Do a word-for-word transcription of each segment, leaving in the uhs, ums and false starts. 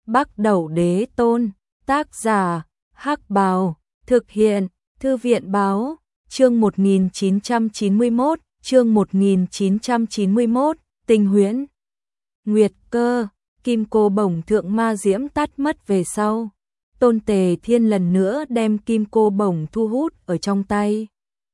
Bắc Đẩu Đế Tôn, tác giả, Hắc Bào, thực hiện, Thư viện báo, chương một nghìn chín trăm chín mươi mốt, chương một nghìn chín trăm chín mươi mốt, Tinh Huyễn. Nguyệt Cơ, kim cô bổng thượng ma diễm tắt mất về sau. Tôn Tề Thiên lần nữa đem kim cô bổng thu hút ở trong tay.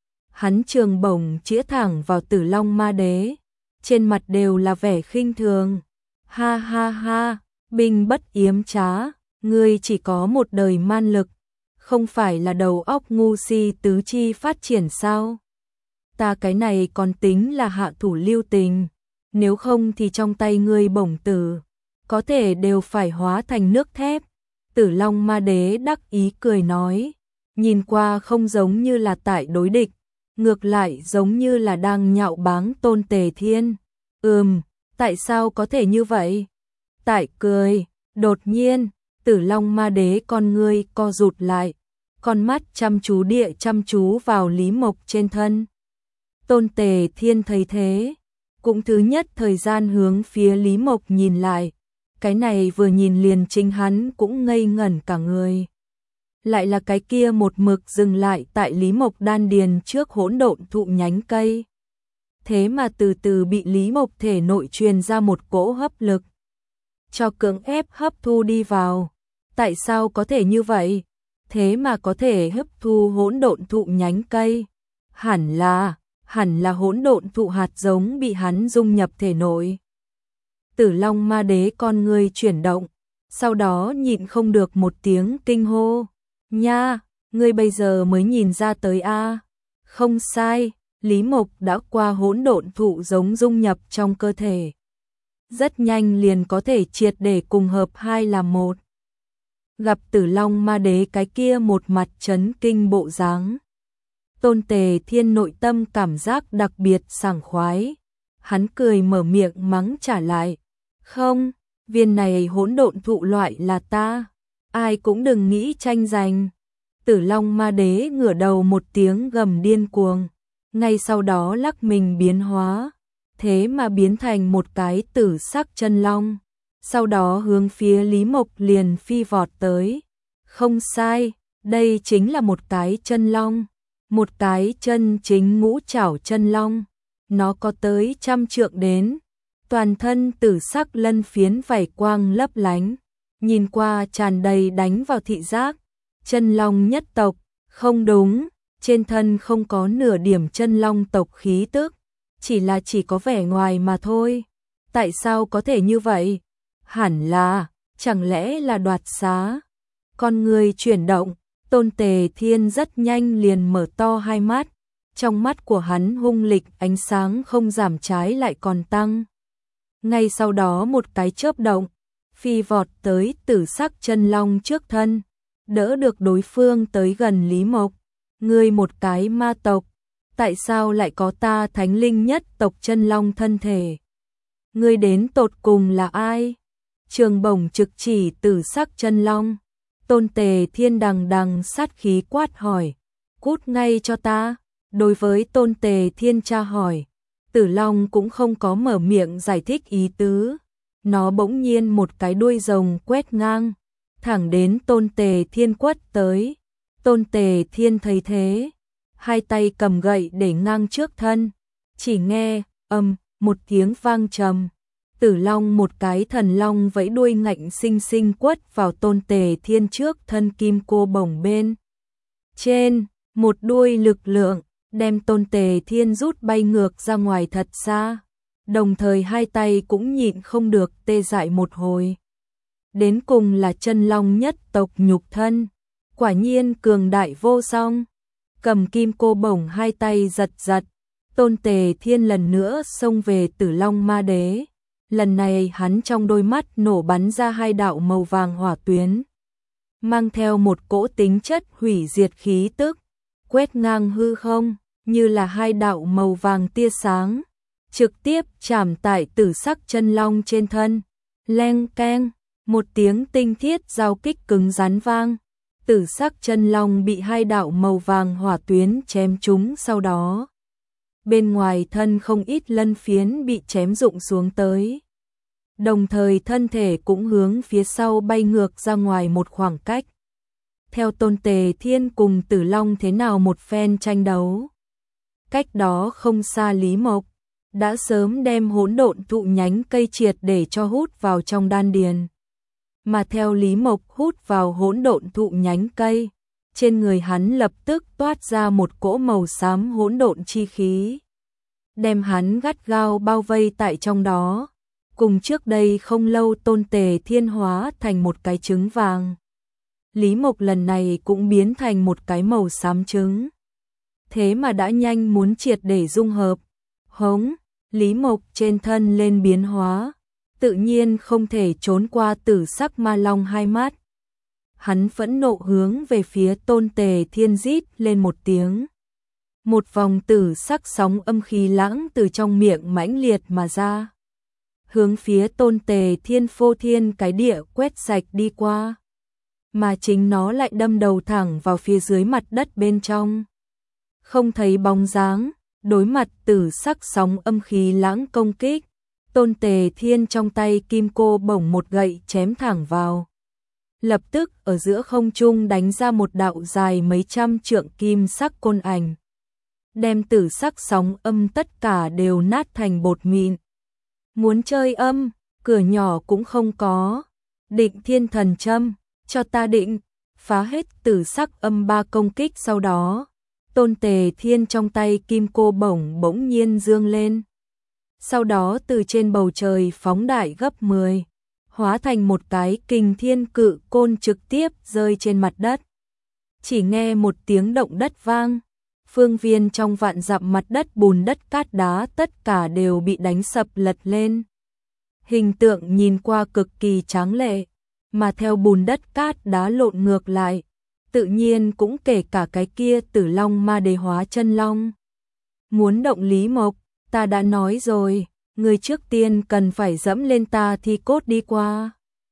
Hắn trường bổng chĩa thẳng vào Tử Long Ma Đế, trên mặt đều là vẻ khinh thường. Ha ha ha, binh bất yếm trá, ngươi chỉ có một đời man lực, không phải là đầu óc ngu si tứ chi phát triển sao? Ta cái này còn tính là hạ thủ lưu tình, nếu không thì trong tay ngươi bổng tử, có thể đều phải hóa thành nước thép. Tử Long Ma Đế đắc ý cười nói, nhìn qua không giống như là tại đối địch, ngược lại giống như là đang nhạo báng Tôn Tề Thiên. Ừm, tại sao có thể như vậy? Tại cười, đột nhiên, Tử Long Ma Đế con ngươi co rụt lại, con mắt chăm chú địa chăm chú vào Lý Mộc trên thân. Tôn Tề Thiên thấy thế, cũng thứ nhất thời gian hướng phía Lý Mộc nhìn lại, cái này vừa nhìn liền chính hắn cũng ngây ngẩn cả người. Lại là cái kia một mực dừng lại tại Lý Mộc đan điền trước hỗn độn thụ nhánh cây. Thế mà từ từ bị Lý Mộc thể nội truyền ra một cỗ hấp lực, cho cưỡng ép hấp thu đi vào. Tại sao có thể như vậy? Thế mà có thể hấp thu hỗn độn thụ nhánh cây. Hẳn là, hẳn là hỗn độn thụ hạt giống bị hắn dung nhập thể nội. Tử Long Ma Đế con người chuyển động, sau đó nhịn không được một tiếng kinh hô. Nha, ngươi bây giờ mới nhìn ra tới a? Không sai, Lý Mộc đã qua hỗn độn thụ giống dung nhập trong cơ thể. Rất nhanh liền có thể triệt để cùng hợp hai làm một. Gặp Tử Long Ma Đế cái kia một mặt chấn kinh bộ dáng, Tôn Tề Thiên nội tâm cảm giác đặc biệt sảng khoái. Hắn cười mở miệng mắng trả lại, không, viên này hỗn độn thụ loại là ta, ai cũng đừng nghĩ tranh giành. Tử Long Ma Đế ngửa đầu một tiếng gầm điên cuồng, ngay sau đó lắc mình biến hóa, thế mà biến thành một cái tử sắc chân long, sau đó hướng phía Lý Mộc liền phi vọt tới. Không sai, đây chính là một cái chân long, một cái chân chính ngũ trảo chân long, nó có tới trăm trượng đến, toàn thân tử sắc lân phiến vảy quang lấp lánh, nhìn qua tràn đầy đánh vào thị giác. Chân long nhất tộc, không đúng, trên thân không có nửa điểm chân long tộc khí tức, chỉ là chỉ có vẻ ngoài mà thôi. Tại sao có thể như vậy? Hẳn là, chẳng lẽ là đoạt xá? Con người chuyển động, Tôn Tề Thiên rất nhanh liền mở to hai mắt, trong mắt của hắn hung lịch ánh sáng không giảm trái lại còn tăng. Ngay sau đó một cái chớp động, phi vọt tới tử sắc chân long trước thân, đỡ được đối phương tới gần Lý Mộc. Ngươi một cái ma tộc, tại sao lại có ta thánh linh nhất tộc chân long thân thể? Ngươi đến tột cùng là ai? Trường bổng trực chỉ tử sắc chân long. Tôn Tề Thiên đằng đằng sát khí quát hỏi, cút ngay cho ta. Đối với Tôn Tề Thiên tra hỏi, Tử Long cũng không có mở miệng giải thích ý tứ. Nó bỗng nhiên một cái đuôi rồng quét ngang, thẳng đến Tôn Tề Thiên quất tới. Tôn Tề Thiên thấy thế, hai tay cầm gậy để ngang trước thân, chỉ nghe ầm một tiếng vang trầm, Tử Long một cái thần long vẫy đuôi ngạnh sinh sinh quất vào Tôn Tề Thiên trước thân kim cô bổng bên trên, một đuôi lực lượng đem Tôn Tề Thiên rút bay ngược ra ngoài thật xa, đồng thời hai tay cũng nhịn không được tê dại một hồi. Đến cùng là chân long nhất tộc nhục thân, quả nhiên cường đại vô song. Cầm kim cô bổng hai tay giật giật, Tôn Tề Thiên lần nữa xông về Tử Long Ma Đế. Lần này hắn trong đôi mắt nổ bắn ra hai đạo màu vàng hỏa tuyến, mang theo một cỗ tính chất hủy diệt khí tức, quét ngang hư không, như là hai đạo màu vàng tia sáng, trực tiếp chạm tại tử sắc chân long trên thân. Leng keng, một tiếng tinh thiết giao kích cứng rắn vang, tử sắc chân long bị hai đạo màu vàng hỏa tuyến chém trúng, sau đó bên ngoài thân không ít lân phiến bị chém rụng xuống tới. đồng thời thân thể cũng hướng phía sau bay ngược ra ngoài một khoảng cách. Theo Tôn Tề Thiên cùng Tử Long thế nào một phen tranh đấu. Cách đó không xa Lý Mộc đã sớm đem hỗn độn thụ nhánh cây triệt để cho hút vào trong đan điền. Mà theo Lý Mộc hút vào hỗn độn thụ nhánh cây, trên người hắn lập tức toát ra một cỗ màu xám hỗn độn chi khí, đem hắn gắt gao bao vây tại trong đó. Cùng trước đây không lâu Tôn Tề Thiên hóa thành một cái trứng vàng, Lý Mộc lần này cũng biến thành một cái màu xám trứng. Thế mà đã nhanh muốn triệt để dung hợp. Hống, Lý Mộc trên thân lên biến hóa, tự nhiên không thể trốn qua tử sắc ma long hai mắt. Hắn phẫn nộ hướng về phía Tôn Tề Thiên rít lên một tiếng. Một vòng tử sắc sóng âm khí lãng từ trong miệng mãnh liệt mà ra, hướng phía Tôn Tề Thiên phô thiên cái địa quét sạch đi qua, mà chính nó lại đâm đầu thẳng vào phía dưới mặt đất bên trong. Không thấy bóng dáng, đối mặt tử sắc sóng âm khí lãng công kích, Tôn Tề Thiên trong tay kim cô bổng một gậy chém thẳng vào. Lập tức ở giữa không trung đánh ra một đạo dài mấy trăm trượng kim sắc côn ảnh, đem tử sắc sóng âm tất cả đều nát thành bột mịn. Muốn chơi âm, cửa nhỏ cũng không có. Định Thiên Thần Châm, cho ta định, phá hết tử sắc âm ba công kích. Sau đó, Tôn Tề Thiên trong tay kim cô bổng bỗng nhiên dương lên. Sau đó từ trên bầu trời phóng đại gấp mười, hóa thành một cái kình thiên cự côn trực tiếp rơi trên mặt đất. Chỉ nghe một tiếng động đất vang, phương viên trong vạn dặm mặt đất bùn đất cát đá tất cả đều bị đánh sập lật lên. Hình tượng nhìn qua cực kỳ tráng lệ, mà theo bùn đất cát đá lộn ngược lại, tự nhiên cũng kể cả cái kia Tử Long ma đế hóa chân long. Muốn động Lý Mộc, ta đã nói rồi, người trước tiên cần phải dẫm lên ta thi cốt đi qua.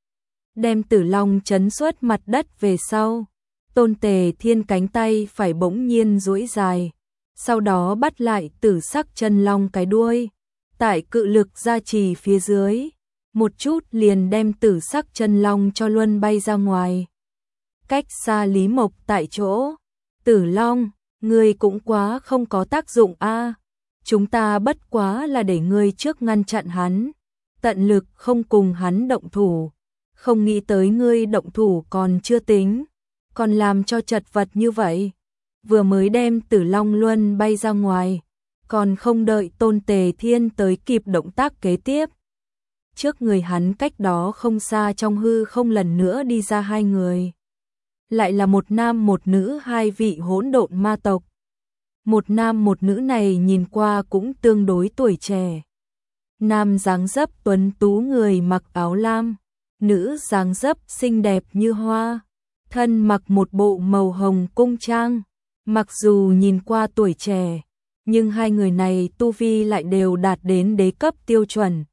Đem Tử Long chấn xuất mặt đất về sau, Tôn Tề Thiên cánh tay phải bỗng nhiên duỗi dài, sau đó bắt lại tử sắc chân long cái đuôi, tại cự lực gia trì phía dưới, một chút liền đem tử sắc chân long cho luân bay ra ngoài. Cách xa Lý Mộc tại chỗ, Tử Long, ngươi cũng quá không có tác dụng a. Chúng ta bất quá là để ngươi trước ngăn chặn hắn, tận lực không cùng hắn động thủ, không nghĩ tới ngươi động thủ còn chưa tính, còn làm cho chật vật như vậy. Vừa mới đem Tử Long luân bay ra ngoài, còn không đợi Tôn Tề Thiên tới kịp động tác kế tiếp. Trước người hắn cách đó không xa trong hư không lần nữa đi ra hai người. Lại là một nam một nữ, hai vị hỗn độn ma tộc. Một nam một nữ này nhìn qua cũng tương đối tuổi trẻ. Nam dáng dấp tuấn tú người mặc áo lam, nữ dáng dấp xinh đẹp như hoa, thân mặc một bộ màu hồng cung trang. Mặc dù nhìn qua tuổi trẻ, nhưng hai người này tu vi lại đều đạt đến đế cấp tiêu chuẩn.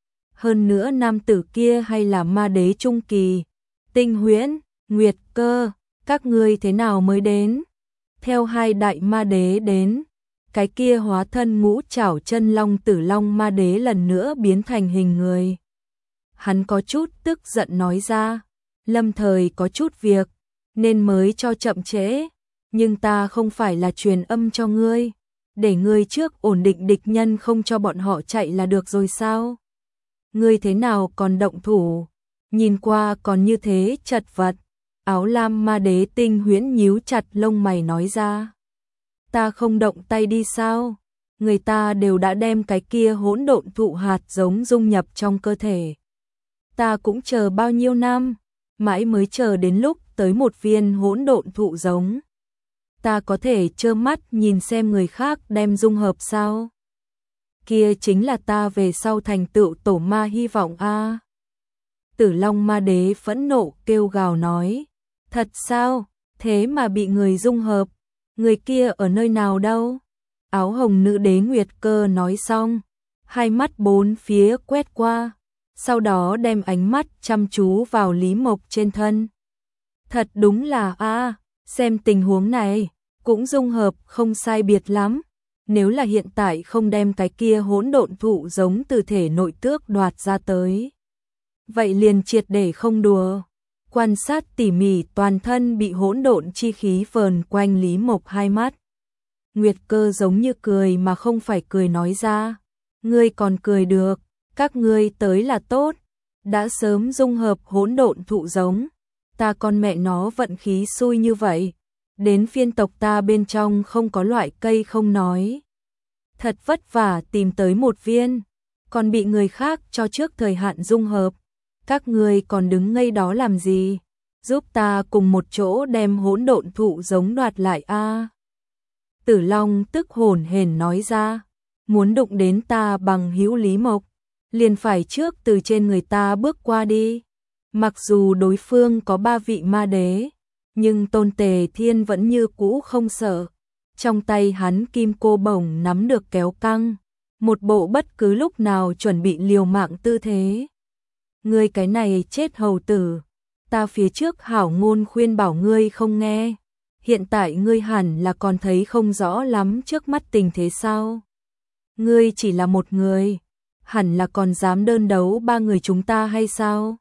Hơn nữa nam tử kia hay là ma đế trung kỳ. Tinh Huyễn, Nguyệt Cơ, các ngươi thế nào mới đến? Theo hai đại ma đế đến, cái kia hóa thân ngũ trảo chân long Tử Long ma đế lần nữa biến thành hình người. Hắn có chút tức giận nói ra, lâm thời có chút việc, nên mới cho chậm trễ, nhưng ta không phải là truyền âm cho ngươi, để ngươi trước ổn định địch nhân không cho bọn họ chạy là được rồi sao? Ngươi thế nào còn động thủ, nhìn qua còn như thế chật vật. Áo lam ma đế Tinh Huyễn nhíu chặt lông mày nói ra. Ta không động tay đi sao? Người ta đều đã đem cái kia hỗn độn thụ hạt giống dung nhập trong cơ thể. Ta cũng chờ bao nhiêu năm, mãi mới chờ đến lúc tới một viên hỗn độn thụ giống. Ta có thể trơ mắt nhìn xem người khác đem dung hợp sao? Kia chính là ta về sau thành tựu tổ ma hy vọng a. Tử Long ma đế phẫn nộ kêu gào nói. Thật sao? Thế mà bị người dung hợp? Người kia ở nơi nào đâu? Áo hồng nữ đế Nguyệt Cơ nói xong, hai mắt bốn phía quét qua, sau đó đem ánh mắt chăm chú vào Lý Mộc trên thân. Thật đúng là a, xem tình huống này, cũng dung hợp không sai biệt lắm. Nếu là hiện tại không đem cái kia hỗn độn thụ giống từ thể nội tước đoạt ra tới, vậy liền triệt để không đùa. Quan sát tỉ mỉ toàn thân bị hỗn độn chi khí vờn quanh Lý Mộc hai mắt. Nguyệt Cơ giống như cười mà không phải cười nói ra. Ngươi còn cười được, các ngươi tới là tốt, đã sớm dung hợp hỗn độn thụ giống. Ta con mẹ nó vận khí xui như vậy, đến phiên tộc ta bên trong không có loại cây không nói. Thật vất vả tìm tới một viên, còn bị người khác cho trước thời hạn dung hợp. Các ngươi còn đứng ngây đó làm gì? Giúp ta cùng một chỗ đem hỗn độn thụ giống đoạt lại a. Tử Long tức hồn hển nói ra, muốn đụng đến ta bằng hữu Lý Mộc, liền phải trước từ trên người ta bước qua đi. Mặc dù đối phương có ba vị ma đế, nhưng Tôn Tề Thiên vẫn như cũ không sợ. Trong tay hắn kim cô bổng nắm được kéo căng, một bộ bất cứ lúc nào chuẩn bị liều mạng tư thế. Ngươi cái này chết hầu tử, ta phía trước hảo ngôn khuyên bảo ngươi không nghe, hiện tại ngươi hẳn là còn thấy không rõ lắm trước mắt tình thế sao? Ngươi chỉ là một người, hẳn là còn dám đơn đấu ba người chúng ta hay sao?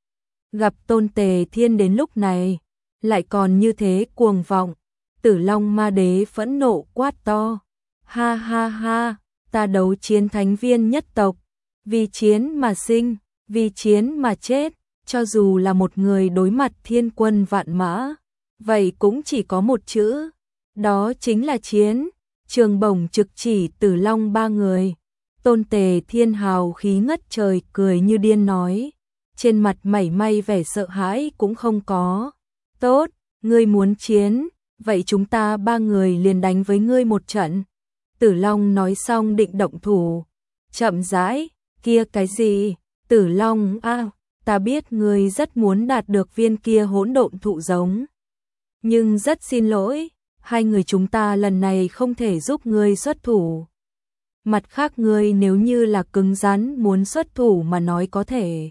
Gặp Tôn Tề Thiên đến lúc này, lại còn như thế cuồng vọng, Tử Long Ma Đế phẫn nộ quát to, ha ha ha, ta đấu chiến thánh viên nhất tộc, vì chiến mà sinh, vì chiến mà chết, cho dù là một người đối mặt thiên quân vạn mã, vậy cũng chỉ có một chữ, đó chính là chiến. Trường bổng trực chỉ Tử Long ba người. Tôn Tề Thiên hào khí ngất trời cười như điên nói, trên mặt mảy may vẻ sợ hãi cũng không có. Tốt, ngươi muốn chiến, vậy chúng ta ba người liền đánh với ngươi một trận. Tử Long nói xong định động thủ. Chậm rãi, kia cái gì? Tử Long a, ta biết ngươi rất muốn đạt được viên kia hỗn độn thụ giống. Nhưng rất xin lỗi, hai người chúng ta lần này không thể giúp ngươi xuất thủ. Mặt khác ngươi nếu như là cứng rắn muốn xuất thủ mà nói có thể.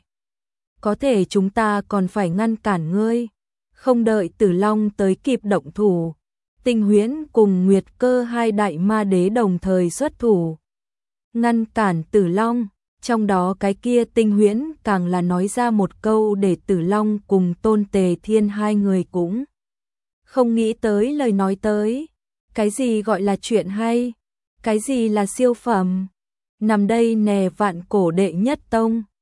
Có thể chúng ta còn phải ngăn cản ngươi. Không đợi Tử Long tới kịp động thủ, Tinh Huyễn cùng Nguyệt Cơ hai đại ma đế đồng thời xuất thủ. Ngăn cản Tử Long, trong đó cái kia Tinh Huyễn càng là nói ra một câu để Tử Long cùng Tôn Tề Thiên hai người cũng không nghĩ tới lời nói tới. Cái gì gọi là chuyện hay? Cái gì là siêu phẩm? Nằm đây nè vạn cổ đệ nhất tông.